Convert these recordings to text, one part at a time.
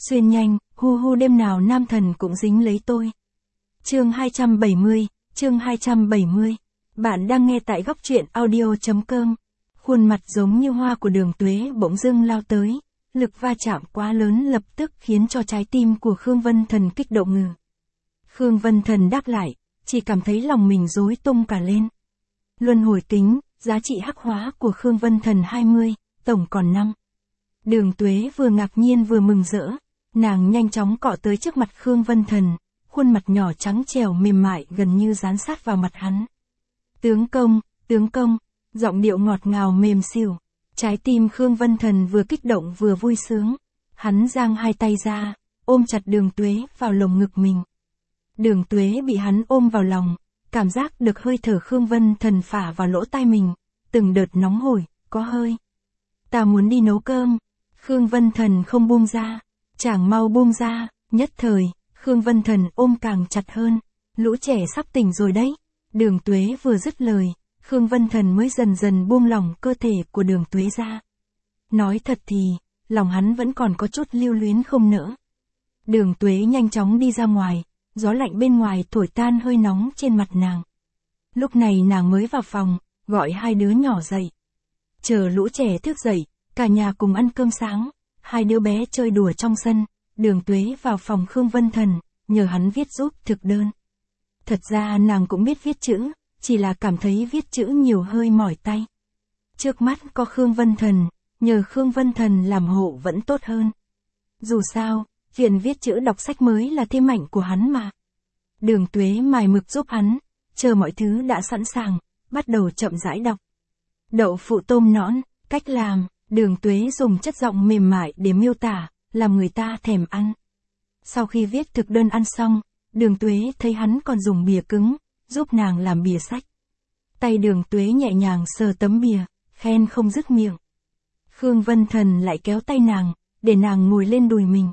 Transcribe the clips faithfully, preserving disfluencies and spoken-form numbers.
Xuyên nhanh, hu hu đêm nào nam thần cũng dính lấy tôi. Chương hai trăm bảy mươi, chương hai trăm bảy mươi. Bạn đang nghe tại góc truyện audio.com. Khuôn mặt giống như hoa của Đường Tuế bỗng dưng lao tới, lực va chạm quá lớn lập tức khiến cho trái tim của Khương Vân Thần kích động ngừ. Khương Vân Thần đáp lại, chỉ cảm thấy lòng mình rối tung cả lên. Luân hồi kính, giá trị hắc hóa của Khương Vân Thần hai mươi, tổng còn năm. Đường Tuế vừa ngạc nhiên vừa mừng rỡ, nàng nhanh chóng cọ tới trước mặt Khương Vân Thần, khuôn mặt nhỏ trắng trẻo mềm mại gần như dán sát vào mặt hắn. Tướng công, tướng công, giọng điệu ngọt ngào mềm xỉu, trái tim Khương Vân Thần vừa kích động vừa vui sướng, hắn giang hai tay ra, ôm chặt Đường Tuế vào lồng ngực mình. Đường Tuế bị hắn ôm vào lòng, cảm giác được hơi thở Khương Vân Thần phả vào lỗ tai mình, từng đợt nóng hổi, có hơi. Ta muốn đi nấu cơm. Khương Vân Thần không buông ra, chàng mau buông ra, nhất thời, Khương Vân Thần ôm càng chặt hơn, lũ trẻ sắp tỉnh rồi đấy. Đường Tuế vừa dứt lời, Khương Vân Thần mới dần dần buông lỏng cơ thể của Đường Tuế ra. Nói thật thì, lòng hắn vẫn còn có chút lưu luyến không nỡ. Đường Tuế nhanh chóng đi ra ngoài, gió lạnh bên ngoài thổi tan hơi nóng trên mặt nàng. Lúc này nàng mới vào phòng, gọi hai đứa nhỏ dậy. Chờ lũ trẻ thức dậy, cả nhà cùng ăn cơm sáng, hai đứa bé chơi đùa trong sân, Đường Tuế vào phòng Khương Vân Thần, nhờ hắn viết giúp thực đơn. Thật ra nàng cũng biết viết chữ, chỉ là cảm thấy viết chữ nhiều hơi mỏi tay. Trước mắt có Khương Vân Thần, nhờ Khương Vân Thần làm hộ vẫn tốt hơn. Dù sao, chuyện viết chữ đọc sách mới là thế mạnh của hắn mà. Đường Tuế mài mực giúp hắn, chờ mọi thứ đã sẵn sàng, bắt đầu chậm rãi đọc. Đậu phụ tôm nõn, cách làm. Đường Tuế dùng chất giọng mềm mại để miêu tả, làm người ta thèm ăn. Sau khi viết thực đơn ăn xong, Đường Tuế thấy hắn còn dùng bìa cứng, giúp nàng làm bìa sách. Tay Đường Tuế nhẹ nhàng sờ tấm bìa, khen không dứt miệng. Khương Vân Thần lại kéo tay nàng, để nàng ngồi lên đùi mình.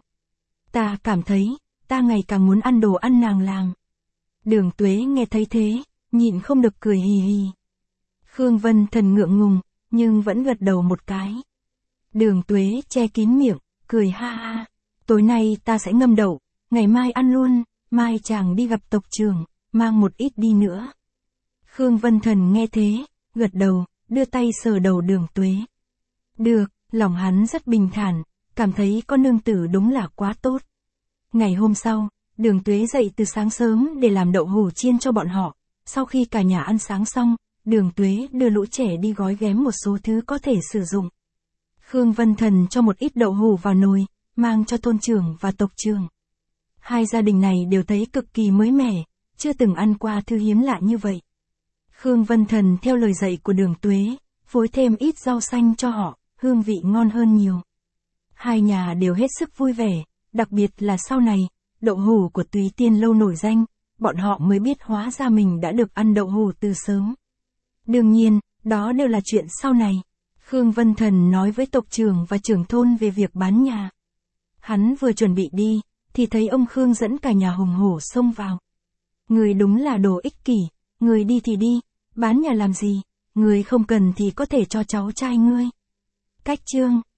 Ta cảm thấy, ta ngày càng muốn ăn đồ ăn nàng làm. Đường Tuế nghe thấy thế, nhịn không được cười hì hì. Khương Vân Thần ngượng ngùng, nhưng vẫn gật đầu một cái. Đường Tuế che kín miệng, cười ha ha. Tối nay ta sẽ ngâm đậu, ngày mai ăn luôn, mai chàng đi gặp tộc trưởng, mang một ít đi nữa. Khương Vân Thần nghe thế, gật đầu, đưa tay sờ đầu Đường Tuế. Được, lòng hắn rất bình thản, cảm thấy con nương tử đúng là quá tốt. Ngày hôm sau, Đường Tuế dậy từ sáng sớm để làm đậu hủ chiên cho bọn họ. Sau khi cả nhà ăn sáng xong, Đường Tuế đưa lũ trẻ đi gói ghém một số thứ có thể sử dụng. Khương Vân Thần cho một ít đậu hủ vào nồi, mang cho thôn trưởng và tộc trưởng. Hai gia đình này đều thấy cực kỳ mới mẻ, chưa từng ăn qua thứ hiếm lạ như vậy. Khương Vân Thần theo lời dạy của Đường Tuế, phối thêm ít rau xanh cho họ, hương vị ngon hơn nhiều. Hai nhà đều hết sức vui vẻ, đặc biệt là sau này, đậu hủ của Túy Tiên lâu nổi danh, bọn họ mới biết hóa ra mình đã được ăn đậu hủ từ sớm. Đương nhiên, đó đều là chuyện sau này. Khương Vân Thần nói với tộc trưởng và trưởng thôn về việc bán nhà. Hắn vừa chuẩn bị đi, thì thấy ông Khương dẫn cả nhà hùng hổ xông vào. Người đúng là đồ ích kỷ, người đi thì đi, bán nhà làm gì, người không cần thì có thể cho cháu trai ngươi. Cách chương.